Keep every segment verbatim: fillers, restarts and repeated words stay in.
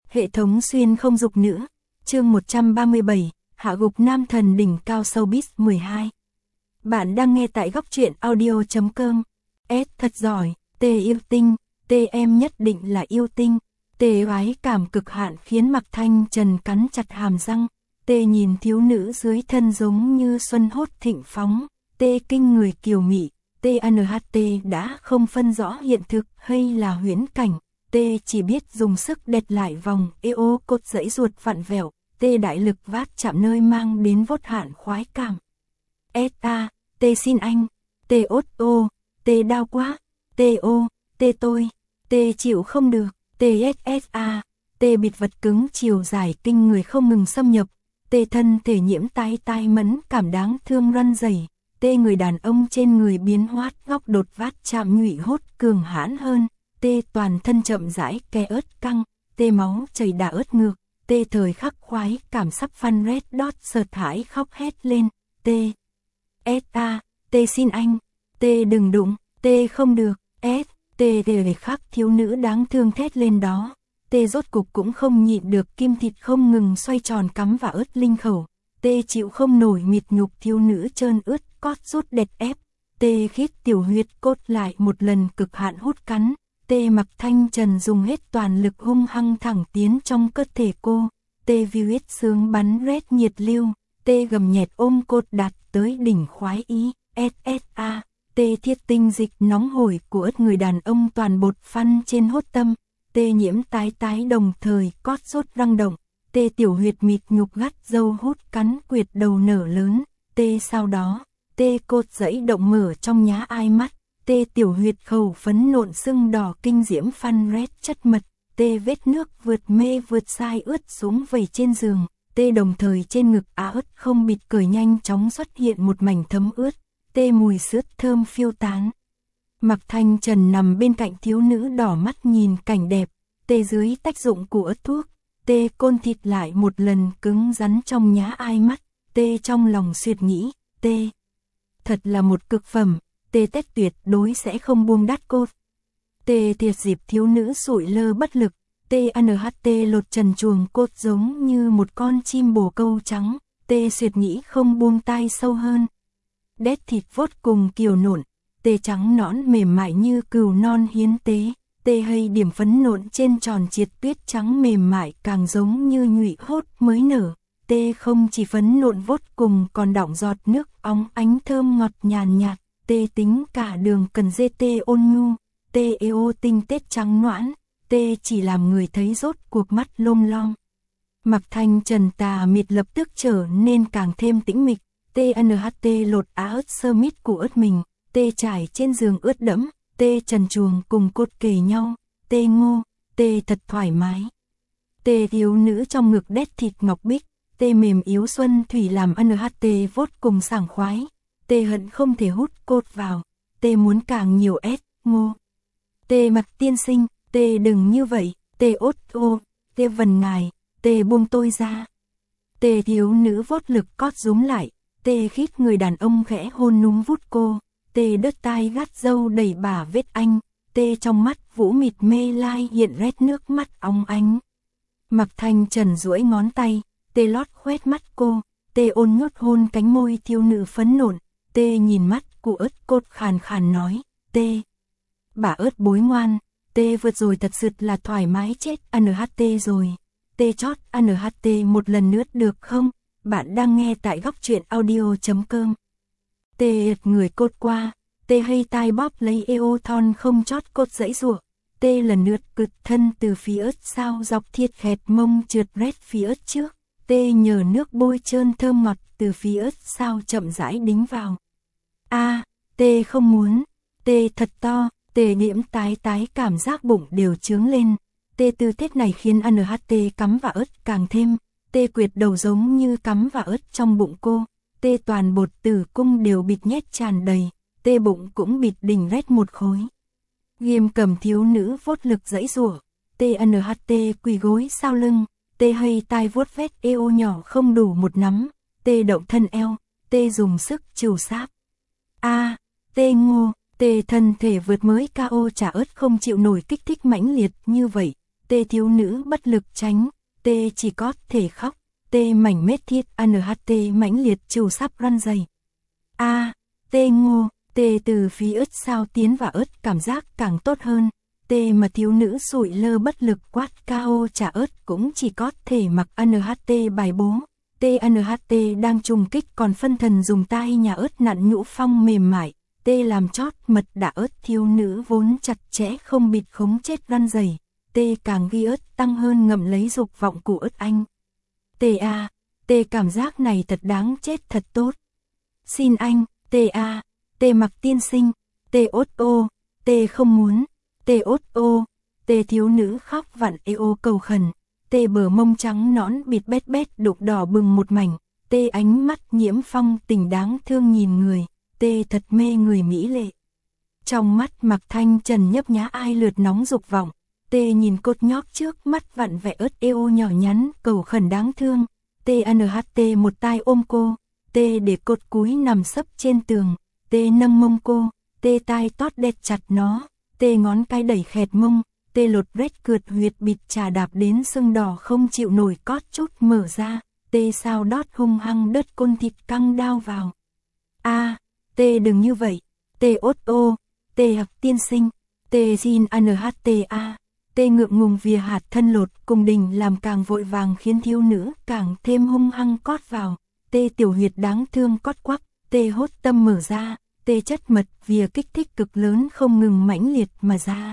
Hệ thống xuyên không dục nữa. Chương một trăm ba mươi bảy, hạ gục nam thần đỉnh cao showbiz mười hai. Bạn đang nghe tại góc truyện audio chấm com. S thật giỏi, T yêu tinh, T em nhất định là yêu tinh. T gái cảm cực hạn khiến Mạc Thanh Trần cắn chặt hàm răng. T nhìn thiếu nữ dưới thân giống như xuân hốt thịnh phóng. T kinh người kiều mị. T anh hát T đã không phân rõ hiện thực hay là huyễn cảnh. T chỉ biết dùng sức đệt lại vòng eo cột dãy ruột vặn vẹo. T đại lực vát chạm nơi mang đến vốt hạn khoái cảm. S a, T xin anh. T ốt ô, T đau quá. T ô, T tôi. T chịu không được. T s s a, T bịt vật cứng chiều dài kinh người không ngừng xâm nhập. T thân thể nhiễm tai tai mẫn cảm đáng thương răn rẩy. T người đàn ông trên người biến hoát góc đột vát chạm nhụy hốt cường hãn hơn. T toàn thân chậm rãi ke ớt căng. T máu chảy đà ớt ngược. T thời khắc khoái cảm sắp phân red dot sợt hãi khóc hét lên. T S a, T xin anh. T đừng đụng. T không được. S T để khắc thiếu nữ đáng thương thét lên đó. T rốt cục cũng không nhịn được, kim thịt không ngừng xoay tròn cắm vào ớt linh khẩu. T chịu không nổi mịt nhục thiếu nữ trơn ướt cót rút đệt ép. T khít tiểu huyệt cốt lại một lần cực hạn hút cắn. T Mạc Thanh Trần dùng hết toàn lực hung hăng thẳng tiến trong cơ thể cô. T vi huyết sướng bắn rét nhiệt lưu. T gầm nhẹt ôm cột đạt tới đỉnh khoái ý. S S A, T thiết tinh dịch nóng hổi của ớt người đàn ông toàn bột phân trên hốt tâm. T nhiễm tái tái đồng thời cót sốt răng động. T tiểu huyệt mịt nhục gắt dâu hút cắn quyệt đầu nở lớn. T sau đó, T cột dãy động mở trong nhá ai mắt. T tiểu huyệt khẩu phấn nộn sưng đỏ kinh diễm phân rét chất mật. T vết nước vượt mê vượt sai ướt xuống vẩy trên giường. T đồng thời trên ngực á ớt không bịt cởi nhanh chóng xuất hiện một mảnh thấm ướt. T mùi sữa thơm phiêu tán. Mạc Thanh Trần nằm bên cạnh thiếu nữ đỏ mắt nhìn cảnh đẹp. T dưới tác dụng của ớt thuốc. T côn thịt lại một lần cứng rắn trong nhá ai mắt. T trong lòng suyệt nghĩ. T thật là một cực phẩm. T tét tuyệt đối sẽ không buông đát cốt. T thiệt dịp thiếu nữ sụi lơ bất lực. T anh hát T lột trần chuồng cốt giống như một con chim bồ câu trắng. T suyệt nghĩ không buông tay sâu hơn. Đét thịt vốt cùng kiều nộn. T trắng nõn mềm mại như cừu non hiến tế. T hay điểm phấn nộn trên tròn triệt tuyết trắng mềm mại càng giống như nhụy hốt mới nở. T không chỉ phấn nộn vốt cùng còn đọng giọt nước óng ánh thơm ngọt nhàn nhạt. T tính cả đường cần dê T ôn nhu. T eo tinh tết trắng noãn. T chỉ làm người thấy rốt cuộc mắt lôm lom. Mạc Thanh Trần tà mịt lập tức trở nên càng thêm tĩnh mịch. T anh hát T lột á ớt sơ mít của ớt mình. T trải trên giường ướt đẫm. T trần chuồng cùng cốt kề nhau. T ngô. T thật thoải mái. T thiếu nữ trong ngực đét thịt ngọc bích. T mềm yếu xuân thủy làm anh hát T vốt cùng sảng khoái. T hận không thể hút cốt vào. T muốn càng nhiều S, ngô. T Mạc tiên sinh, T đừng như vậy. T ốt ô, T vần ngài, T buông tôi ra. T thiếu nữ vốt lực cót rúm lại. T khít người đàn ông khẽ hôn núm vút cô. T đớt tai gắt dâu đẩy bả vết anh. T trong mắt vũ mịt mê lai hiện rét nước mắt óng ánh. Mạc Thanh Trần duỗi ngón tay. T lót khoét mắt cô. T ôn nhốt hôn cánh môi thiếu nữ phấn nộn. T nhìn mắt cụ ớt cốt khàn khàn nói. T bà ớt bối ngoan. T vượt rồi thật sự là thoải mái chết anh hát T rồi. T chót anh hát T một lần nữa được không? Bạn đang nghe tại góc truyện audio chấm com. T người cốt qua. T hay tai bóp lấy eo thon không chót cốt dãy ruộng. T lần lượt cực thân từ phía ớt sao dọc thiệt khẹt mông trượt rét phía ớt trước. T nhờ nước bôi trơn thơm ngọt từ phía ớt sao chậm rãi đính vào. A, T không muốn. T thật to. T điểm tái tái cảm giác bụng đều trướng lên. T tư thế này khiến anh hát T cắm vào ớt càng thêm. T quyệt đầu giống như cắm vào ớt trong bụng cô. T toàn bột tử cung đều bịt nhét tràn đầy. T bụng cũng bịt đỉnh rét một khối. Ghim cầm thiếu nữ vốt lực dãy rủa. T anh hát T quỳ gối sau lưng. T hay tai vuốt vết eo nhỏ không đủ một nắm. T động thân eo. T dùng sức trù sáp. A, T ngô. T thân thể vượt mới ca o trả ớt không chịu nổi kích thích mãnh liệt như vậy. T T thiếu nữ bất lực tránh, T chỉ có thể khóc, T mảnh mết thiết, anh hát mãnh liệt trù sắp răn dày. A, T ngô, T từ phí ớt sao tiến và ớt cảm giác càng tốt hơn, T mà thiếu nữ sụi lơ bất lực quát cao trả ớt cũng chỉ có thể mặc anh hát bài bố. T anh hát đang trùng kích còn phân thần dùng tay nhà ớt nặn nhũ phong mềm mại, T làm chót mật đả ớt thiếu nữ vốn chặt chẽ không bịt khống chết răn dày, T càng ghi ớt tăng hơn ngậm lấy dục vọng của ớt anh. T a, T cảm giác này thật đáng chết thật tốt. Xin anh, T a, T mặc tiên sinh, T ốt ô, T không muốn, T ốt ô, T thiếu nữ khóc vặn ê ô cầu khẩn, T bờ mông trắng nõn bịt bét bét đục đỏ bừng một mảnh, T ánh mắt nhiễm phong tình đáng thương nhìn người, T thật mê người mỹ lệ. Trong mắt Mạc Thanh Trần nhấp nhá ai lượt nóng dục vọng, T nhìn cột nhóc trước mắt vặn vẹ ớt ê ô nhỏ nhắn cầu khẩn đáng thương, T anh hát một tay ôm cô, T để cột cúi nằm sấp trên tường, T nâng mông cô, T tai tót đét chặt nó, T ngón cái đẩy khẹt mông, T lột rét cượt huyệt bịt trà đạp đến sưng đỏ không chịu nổi cót chút mở ra, T sao đót hung hăng đất côn thịt căng đao vào. A, T đừng như vậy, T ốt ô, T học tiên sinh, T xin anh hát a, T ngượng ngùng vìa hạt thân lột cùng đình làm càng vội vàng khiến thiếu nữ càng thêm hung hăng cót vào, T tiểu huyệt đáng thương cót quắc, T hốt tâm mở ra, T chất mật vìa kích thích cực lớn không ngừng mãnh liệt mà ra.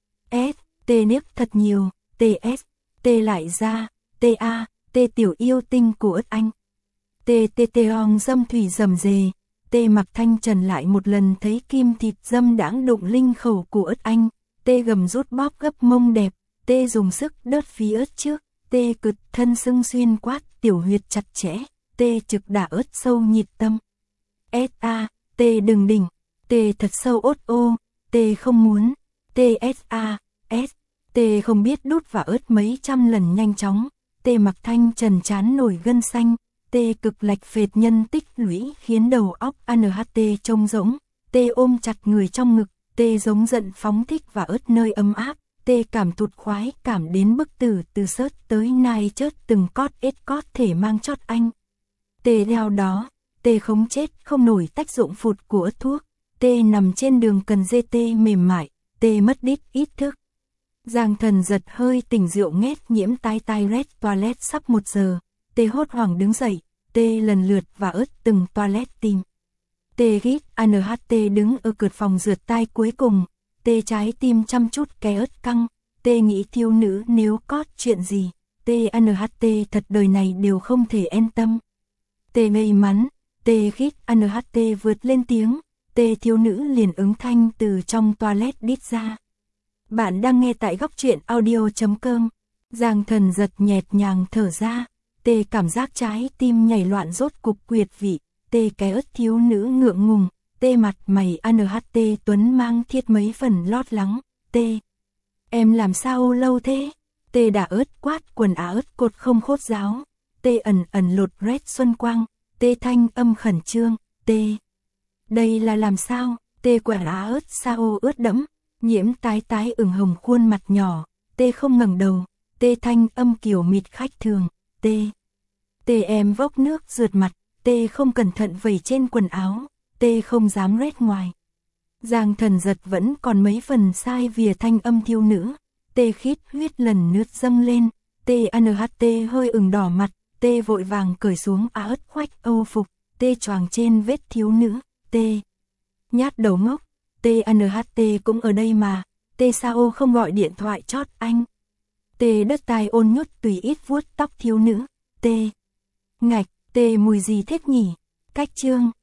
S, T niếc thật nhiều, T S, T lại ra, T A, T tiểu yêu tinh của ớt anh. T T T ong dâm thủy rầm rề, T Mạc Thanh Trần lại một lần thấy kim thịt dâm đãng đụng linh khẩu của ớt anh, T gầm rút bóp gấp mông đẹp, T dùng sức đớt phí ớt trước, T cực thân sưng xuyên quát tiểu huyệt chặt chẽ, T trực đả ớt sâu nhịp tâm. S A, T đừng đỉnh, T thật sâu ốt ô, T không muốn, T S A, S, T không biết đút vào ớt mấy trăm lần nhanh chóng, T Mạc Thanh Trần chán nổi gân xanh, T cực lạch phệt nhân tích lũy khiến đầu óc anh hát trông rỗng, T ôm chặt người trong ngực, T giống giận phóng thích và ớt nơi ấm áp, T cảm tụt khoái cảm đến bức tử từ sớt tới nai chớt từng cót ết cót thể mang chót anh. T theo đó, T không chết không nổi tách dụng phụt của ớt thuốc, T nằm trên đường cần dê T mềm mại, T mất đít ít thức. Giang Thần giật hơi tỉnh rượu nghét nhiễm tai tai rét toilet sắp một giờ, T hốt hoảng đứng dậy, T lần lượt và ớt từng toilet tìm. T gít anh hát đứng ở cửa phòng rửa tay cuối cùng, T trái tim chăm chút cái ớt căng, T nghĩ thiếu nữ nếu có chuyện gì, T anh hát thật đời này đều không thể an tâm. T may mắn, T gít anh hát vượt lên tiếng, T thiếu nữ liền ứng thanh từ trong toilet đít ra. Bạn đang nghe tại góc truyện audio chấm com. Giang Thần giật nhẹt nhàng thở ra, T cảm giác trái tim nhảy loạn rốt cục quyệt vị, T cái ớt thiếu nữ ngượng ngùng, T mặt mày anh hát Tuấn mang thiết mấy phần lót lắng, T. Em làm sao lâu thế? T đã ớt quát quần áo ớt cột không khốt giáo, T ẩn ẩn lột rét xuân quang, T thanh âm khẩn trương, T. Đây là làm sao? T quần áo ớt sao ướt đẫm, nhiễm tái tái ửng hồng khuôn mặt nhỏ, T không ngẩng đầu, T thanh âm kiểu mịt khách thường, T. T em vốc nước rượt mặt, T không cẩn thận vẩy trên quần áo, T không dám rét ngoài. Giang Thần giật vẫn còn mấy phần sai vìa thanh âm thiếu nữ, T khít huyết lần nước dâng lên, T anh hát hơi ửng đỏ mặt, T vội vàng cởi xuống áo ớt khoách âu phục, T choàng trên vết thiếu nữ, T. Nhát đầu ngốc, T anh hát cũng ở đây mà, T sao không gọi điện thoại chót anh. T đất tai ôn nhút tùy ít vuốt tóc thiếu nữ, T. Ngạch, T mùi gì thế nhỉ? Cách chương.